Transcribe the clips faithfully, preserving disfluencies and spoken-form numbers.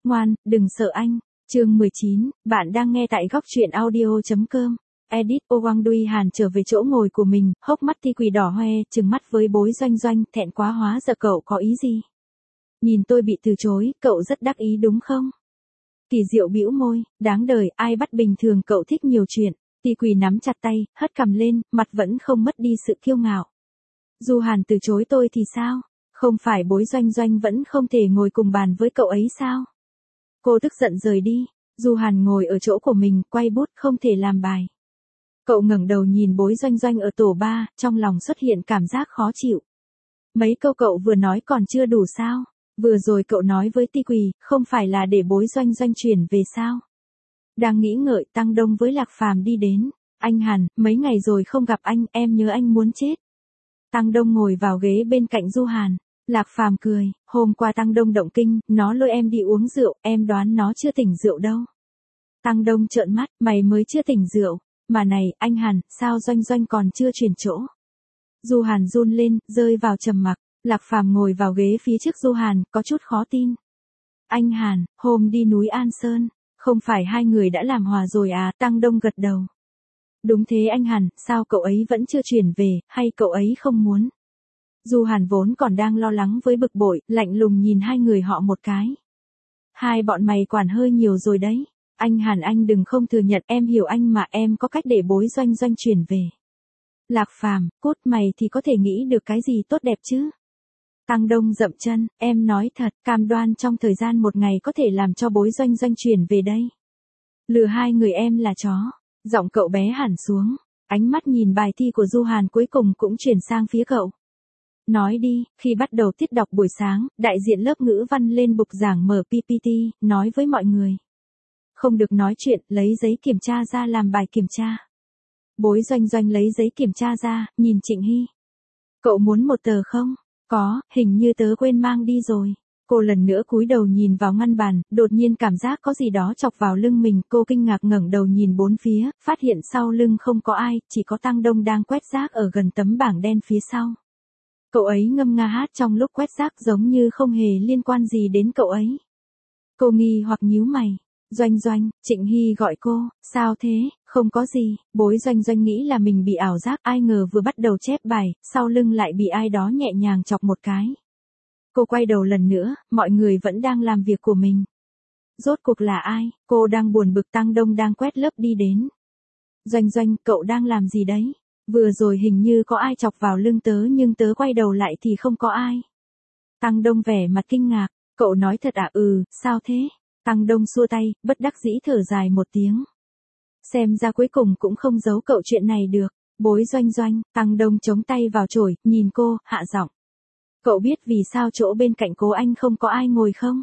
Ngoan, đừng sợ anh. Chương mười chín, bạn đang nghe tại góc truyện audio chấm com. Edit, Ô Quang Duy Hàn trở về chỗ ngồi của mình, hốc mắt Ti Quỳ đỏ hoe, trừng mắt với Bối Doanh Doanh, thẹn quá hóa giờ cậu có ý gì? Nhìn tôi bị từ chối, cậu rất đắc ý đúng không? Kỳ Diệu bĩu môi, đáng đời, ai bắt bình thường cậu thích nhiều chuyện. Ti Quỳ nắm chặt tay, hất cằm lên, mặt vẫn không mất đi sự kiêu ngạo. Du Hàn từ chối tôi thì sao? Không phải Bối Doanh Doanh vẫn không thể ngồi cùng bàn với cậu ấy sao? Cô tức giận rời đi, Du Hàn ngồi ở chỗ của mình, quay bút không thể làm bài. Cậu ngẩng đầu nhìn Bối Doanh Doanh ở tổ ba, trong lòng xuất hiện cảm giác khó chịu. Mấy câu cậu vừa nói còn chưa đủ sao? Vừa rồi cậu nói với Ti Quỳ, không phải là để Bối Doanh Doanh chuyển về sao? Đang nghĩ ngợi, Tăng Đông với Lạc Phàm đi đến. Anh Hàn, mấy ngày rồi không gặp anh, em nhớ anh muốn chết. Tăng Đông ngồi vào ghế bên cạnh Du Hàn. Lạc Phàm cười, hôm qua Tăng Đông động kinh, nó lôi em đi uống rượu, em đoán nó chưa tỉnh rượu đâu. Tăng Đông trợn mắt, mày mới chưa tỉnh rượu. Mà này, anh Hàn, sao Doanh Doanh còn chưa chuyển chỗ? Du Hàn run lên, rơi vào trầm mặc. Lạc Phàm ngồi vào ghế phía trước Du Hàn, có chút khó tin. Anh Hàn, hôm đi núi An Sơn, không phải hai người đã làm hòa rồi à? Tăng Đông gật đầu. Đúng thế anh Hàn, sao cậu ấy vẫn chưa chuyển về, hay cậu ấy không muốn? Du Hàn vốn còn đang lo lắng với bực bội, lạnh lùng nhìn hai người họ một cái. Hai bọn mày quản hơi nhiều rồi đấy. Anh Hàn anh đừng không thừa nhận, em hiểu anh mà, em có cách để Bối Doanh Doanh chuyển về. Lạc Phàm, cốt mày thì có thể nghĩ được cái gì tốt đẹp chứ? Tăng Đông dậm chân, em nói thật, cam đoan trong thời gian một ngày có thể làm cho Bối Doanh Doanh chuyển về đây. Lừa hai người em là chó. Giọng cậu bé hẳn xuống, ánh mắt nhìn bài thi của Du Hàn cuối cùng cũng chuyển sang phía cậu. Nói đi, khi bắt đầu tiết đọc buổi sáng, đại diện lớp ngữ văn lên bục giảng mở pê pê tê, nói với mọi người. Không được nói chuyện, lấy giấy kiểm tra ra làm bài kiểm tra. Bối Doanh Doanh lấy giấy kiểm tra ra, nhìn Trịnh Hy. Cậu muốn một tờ không? Có, hình như tớ quên mang đi rồi. Cô lần nữa cúi đầu nhìn vào ngăn bàn, đột nhiên cảm giác có gì đó chọc vào lưng mình, cô kinh ngạc ngẩng đầu nhìn bốn phía, phát hiện sau lưng không có ai, chỉ có Tăng Đông đang quét rác ở gần tấm bảng đen phía sau. Cậu ấy ngâm nga hát trong lúc quét rác giống như không hề liên quan gì đến cậu ấy. Cô nghi hoặc nhíu mày. Doanh Doanh, Trịnh Hy gọi cô, sao thế, không có gì. Bối Doanh Doanh nghĩ là mình bị ảo giác, ai ngờ vừa bắt đầu chép bài, sau lưng lại bị ai đó nhẹ nhàng chọc một cái. Cô quay đầu lần nữa, mọi người vẫn đang làm việc của mình. Rốt cuộc là ai? Cô đang buồn bực. Tăng Đông đang quét lớp đi đến. Doanh Doanh, cậu đang làm gì đấy? Vừa rồi hình như có ai chọc vào lưng tớ nhưng tớ quay đầu lại thì không có ai. Tăng Đông vẻ mặt kinh ngạc, cậu nói thật à? Ừ, sao thế? Tăng Đông xua tay, bất đắc dĩ thở dài một tiếng. Xem ra cuối cùng cũng không giấu cậu chuyện này được. Bối Doanh Doanh, Tăng Đông chống tay vào chổi, nhìn cô, hạ giọng. Cậu biết vì sao chỗ bên cạnh cô anh không có ai ngồi không?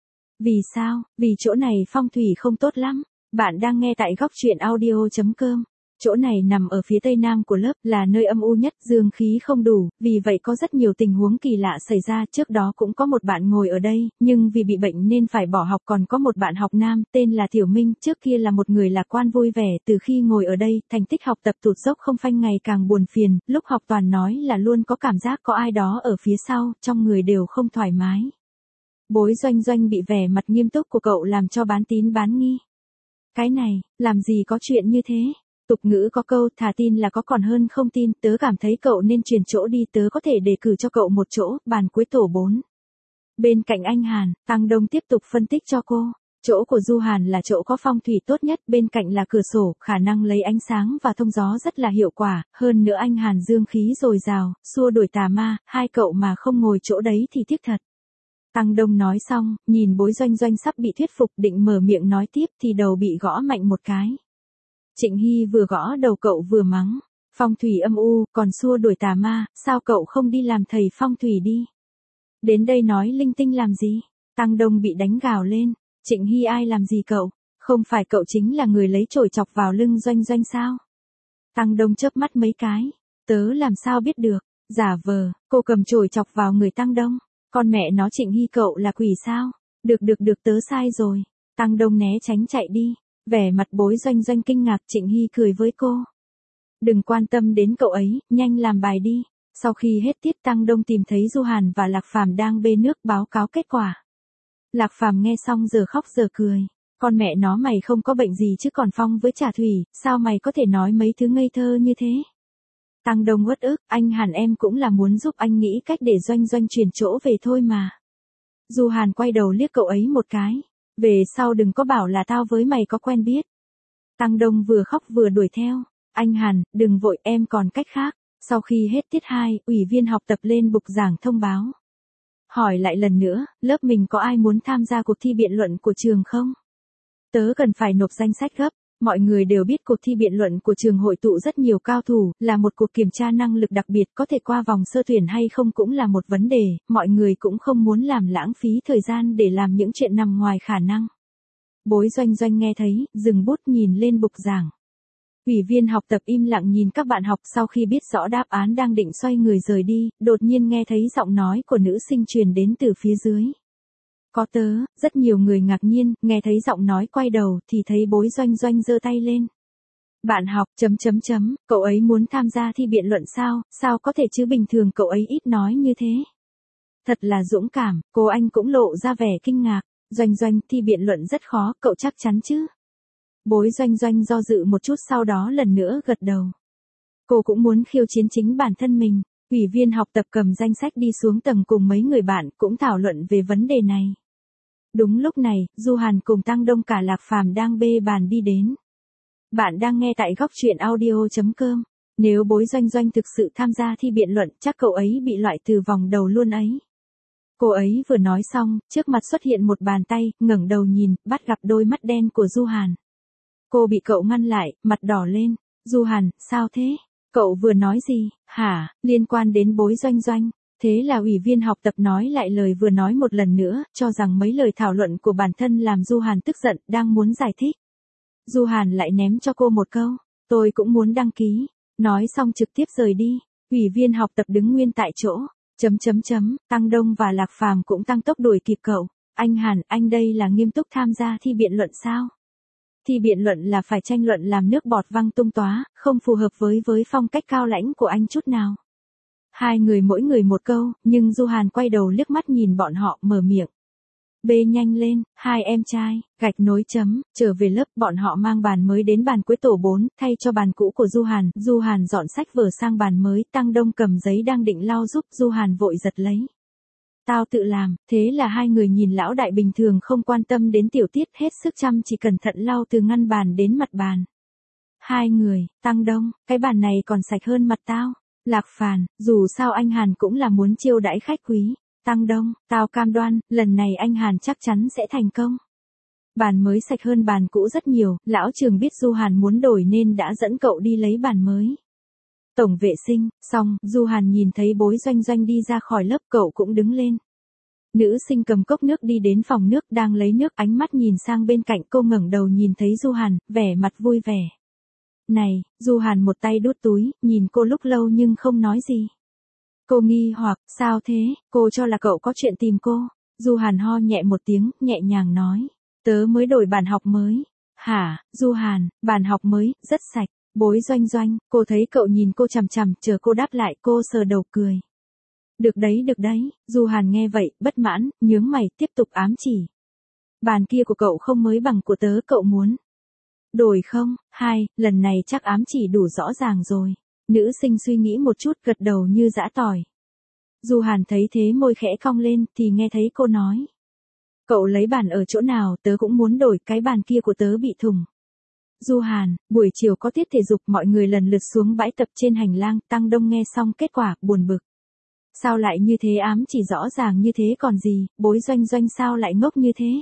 Vì sao? Vì chỗ này phong thủy không tốt lắm. Bạn đang nghe tại góc truyện audio chấm com. Chỗ này nằm ở phía tây nam của lớp, là nơi âm u nhất, dương khí không đủ, vì vậy có rất nhiều tình huống kỳ lạ xảy ra. Trước đó cũng có một bạn ngồi ở đây, nhưng vì bị bệnh nên phải bỏ học. Còn có một bạn học nam, tên là Tiểu Minh, trước kia là một người lạc quan vui vẻ, từ khi ngồi ở đây, thành tích học tập tụt dốc không phanh, ngày càng buồn phiền, lúc học toàn nói là luôn có cảm giác có ai đó ở phía sau, trong người đều không thoải mái. Bối Doanh Doanh bị vẻ mặt nghiêm túc của cậu làm cho bán tín bán nghi. Cái này, làm gì có chuyện như thế? Tục ngữ có câu, thà tin là có còn hơn không tin, tớ cảm thấy cậu nên chuyển chỗ đi, tớ có thể đề cử cho cậu một chỗ, bàn cuối tổ bốn. Bên cạnh anh Hàn, Tăng Đông tiếp tục phân tích cho cô. Chỗ của Du Hàn là chỗ có phong thủy tốt nhất, bên cạnh là cửa sổ, khả năng lấy ánh sáng và thông gió rất là hiệu quả, hơn nữa anh Hàn dương khí dồi dào, xua đuổi tà ma, hai cậu mà không ngồi chỗ đấy thì tiếc thật. Tăng Đông nói xong, nhìn Bối Doanh Doanh sắp bị thuyết phục, định mở miệng nói tiếp thì đầu bị gõ mạnh một cái. Trịnh Hy vừa gõ đầu cậu vừa mắng. Phong thủy âm u, còn xua đuổi tà ma, sao cậu không đi làm thầy phong thủy đi? Đến đây nói linh tinh làm gì? Tăng Đông bị đánh gào lên. Trịnh Hy ai làm gì cậu? Không phải cậu chính là người lấy chổi chọc vào lưng Doanh Doanh sao? Tăng Đông chớp mắt mấy cái. Tớ làm sao biết được? Giả vờ, cô cầm chổi chọc vào người Tăng Đông. Con mẹ nó, Trịnh Hy cậu là quỷ sao? Được được được, tớ sai rồi. Tăng Đông né tránh chạy đi. Vẻ mặt Bối Doanh Doanh kinh ngạc. Trịnh Hy cười với cô. Đừng quan tâm đến cậu ấy, nhanh làm bài đi. Sau khi hết tiết, Tăng Đông tìm thấy Du Hàn và Lạc Phàm đang bê nước báo cáo kết quả. Lạc Phàm nghe xong giờ khóc giờ cười. Con mẹ nó mày không có bệnh gì chứ còn Phong với Trà Thủy, sao mày có thể nói mấy thứ ngây thơ như thế? Tăng Đông uất ức, anh Hàn em cũng là muốn giúp anh nghĩ cách để Doanh Doanh chuyển chỗ về thôi mà. Du Hàn quay đầu liếc cậu ấy một cái. Về sau đừng có bảo là tao với mày có quen biết. Tăng Đông vừa khóc vừa đuổi theo. Anh Hàn, đừng vội, em còn cách khác. Sau khi hết tiết hai, ủy viên học tập lên bục giảng thông báo. Hỏi lại lần nữa, lớp mình có ai muốn tham gia cuộc thi biện luận của trường không? Tớ cần phải nộp danh sách gấp. Mọi người đều biết cuộc thi biện luận của trường hội tụ rất nhiều cao thủ, là một cuộc kiểm tra năng lực đặc biệt, có thể qua vòng sơ tuyển hay không cũng là một vấn đề, mọi người cũng không muốn làm lãng phí thời gian để làm những chuyện nằm ngoài khả năng. Bối Doanh Doanh nghe thấy, dừng bút nhìn lên bục giảng. Ủy viên học tập im lặng nhìn các bạn học, sau khi biết rõ đáp án đang định xoay người rời đi, đột nhiên nghe thấy giọng nói của nữ sinh truyền đến từ phía dưới. Có tớ, rất nhiều người ngạc nhiên, nghe thấy giọng nói quay đầu thì thấy Bối Doanh Doanh giơ tay lên. Bạn học, chấm chấm chấm, cậu ấy muốn tham gia thi biện luận sao, sao có thể chứ bình thường cậu ấy ít nói như thế. Thật là dũng cảm, cô anh cũng lộ ra vẻ kinh ngạc. Doanh Doanh, thi biện luận rất khó, cậu chắc chắn chứ? Bối Doanh Doanh do dự một chút sau đó lần nữa gật đầu. Cô cũng muốn khiêu chiến chính bản thân mình. Ủy viên học tập cầm danh sách đi xuống tầng cùng mấy người bạn cũng thảo luận về vấn đề này. Đúng lúc này, Du Hàn cùng Tăng Đông cả Lạc Phàm đang bê bàn đi đến. Bạn đang nghe tại góc truyện audio chấm com. Nếu Bối Doanh Doanh thực sự tham gia thi biện luận chắc cậu ấy bị loại từ vòng đầu luôn ấy. Cô ấy vừa nói xong, trước mặt xuất hiện một bàn tay, ngẩng đầu nhìn, bắt gặp đôi mắt đen của Du Hàn. Cô bị cậu ngăn lại, mặt đỏ lên. Du Hàn, sao thế? Cậu vừa nói gì? Hả, liên quan đến Bối Doanh Doanh. Thế là ủy viên học tập nói lại lời vừa nói một lần nữa, cho rằng mấy lời thảo luận của bản thân làm Du Hàn tức giận, đang muốn giải thích. Du Hàn lại ném cho cô một câu, tôi cũng muốn đăng ký. Nói xong trực tiếp rời đi. Ủy viên học tập đứng nguyên tại chỗ. Chấm chấm chấm, Tăng Đông và Lạc Phàm cũng tăng tốc đuổi kịp cậu. Anh Hàn, anh đây là nghiêm túc tham gia thi biện luận sao? Thi biện luận là phải tranh luận làm nước bọt văng tung tóa, không phù hợp với với phong cách cao lãnh của anh chút nào. Hai người mỗi người một câu, nhưng Du Hàn quay đầu liếc mắt nhìn bọn họ, mở miệng. Bê nhanh lên, hai em trai, gạch nối chấm, trở về lớp, bọn họ mang bàn mới đến bàn cuối tổ bốn, thay cho bàn cũ của Du Hàn. Du Hàn dọn sách vở sang bàn mới, Tăng Đông cầm giấy đang định lau giúp, Du Hàn vội giật lấy. Tao tự làm, thế là hai người nhìn lão đại bình thường không quan tâm đến tiểu tiết, hết sức chăm chỉ cẩn thận lau từ ngăn bàn đến mặt bàn. Hai người, Tăng Đông, cái bàn này còn sạch hơn mặt tao. Lạc Phàn, dù sao anh Hàn cũng là muốn chiêu đãi khách quý. Tăng Đông, tao cam đoan, lần này anh Hàn chắc chắn sẽ thành công. Bàn mới sạch hơn bàn cũ rất nhiều, lão trường biết Du Hàn muốn đổi nên đã dẫn cậu đi lấy bàn mới. Tổng vệ sinh, xong, Du Hàn nhìn thấy Bối Doanh Doanh đi ra khỏi lớp, cậu cũng đứng lên. Nữ sinh cầm cốc nước đi đến phòng nước đang lấy nước, ánh mắt nhìn sang bên cạnh, cô ngẩng đầu nhìn thấy Du Hàn, vẻ mặt vui vẻ. Này, Du Hàn một tay đút túi, nhìn cô lúc lâu nhưng không nói gì. Cô nghi hoặc, sao thế, cô cho là cậu có chuyện tìm cô. Du Hàn ho nhẹ một tiếng, nhẹ nhàng nói. Tớ mới đổi bàn học mới. Hả, Du Hàn, bàn học mới, rất sạch. Bối Doanh Doanh, cô thấy cậu nhìn cô chằm chằm, chờ cô đáp lại, cô sờ đầu cười. Được đấy, được đấy, Du Hàn nghe vậy, bất mãn, nhướng mày, tiếp tục ám chỉ. Bàn kia của cậu không mới bằng của tớ, cậu muốn đổi không? Hai, lần này chắc ám chỉ đủ rõ ràng rồi. Nữ sinh suy nghĩ một chút, gật đầu như giã tỏi. Du Hàn thấy thế môi khẽ cong lên, thì nghe thấy cô nói. Cậu lấy bàn ở chỗ nào, tớ cũng muốn đổi, cái bàn kia của tớ bị thủng. Du Hàn, buổi chiều có tiết thể dục, mọi người lần lượt xuống bãi tập trên hành lang, Tăng Đông nghe xong kết quả, buồn bực. Sao lại như thế, ám chỉ rõ ràng như thế còn gì, Bối Doanh Doanh sao lại ngốc như thế?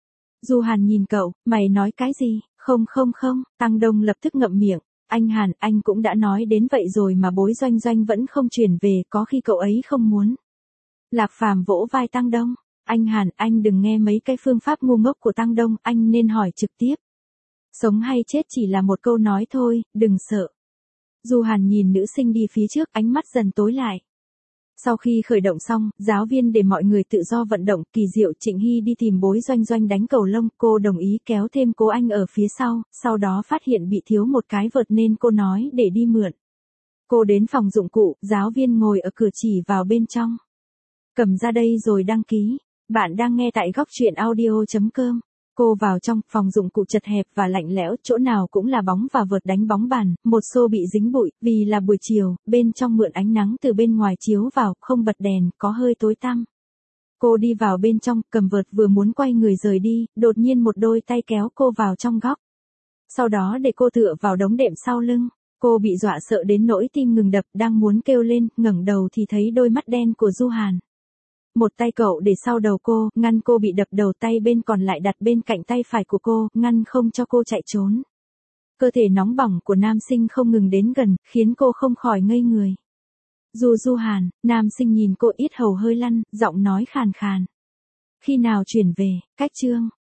Du Hàn nhìn cậu, mày nói cái gì? Không không không, Tăng Đông lập tức ngậm miệng. Anh Hàn, anh cũng đã nói đến vậy rồi mà Bối Doanh Doanh vẫn không chuyển về, có khi cậu ấy không muốn. Lạc Phàm vỗ vai Tăng Đông. Anh Hàn, anh đừng nghe mấy cái phương pháp ngu ngốc của Tăng Đông, anh nên hỏi trực tiếp. Sống hay chết chỉ là một câu nói thôi, đừng sợ. Du Hàn nhìn nữ sinh đi phía trước, ánh mắt dần tối lại. Sau khi khởi động xong, giáo viên để mọi người tự do vận động, kỳ diệu Trịnh Hy đi tìm Bối Doanh Doanh đánh cầu lông, cô đồng ý kéo thêm Cố Anh ở phía sau, sau đó phát hiện bị thiếu một cái vợt nên cô nói để đi mượn. Cô đến phòng dụng cụ, giáo viên ngồi ở cửa chỉ vào bên trong. Cầm ra đây rồi đăng ký. Bạn đang nghe tại góc truyện audio.com. Cô vào trong phòng dụng cụ chật hẹp và lạnh lẽo, chỗ nào cũng là bóng và vợt đánh bóng bàn, một xô bị dính bụi, vì là buổi chiều, bên trong mượn ánh nắng từ bên ngoài chiếu vào, không bật đèn, có hơi tối tăm. Cô đi vào bên trong, cầm vợt vừa muốn quay người rời đi, đột nhiên một đôi tay kéo cô vào trong góc. Sau đó để cô tựa vào đống đệm sau lưng. Cô bị dọa sợ đến nỗi tim ngừng đập, đang muốn kêu lên, ngẩng đầu thì thấy đôi mắt đen của Du Hàn. Một tay cậu để sau đầu cô, ngăn cô bị đập đầu, tay bên còn lại đặt bên cạnh tay phải của cô, ngăn không cho cô chạy trốn. Cơ thể nóng bỏng của nam sinh không ngừng đến gần, khiến cô không khỏi ngây người. Du Du Hàn, nam sinh nhìn cô, ít hầu hơi lăn, giọng nói khàn khàn. Khi nào chuyển về, cách chương.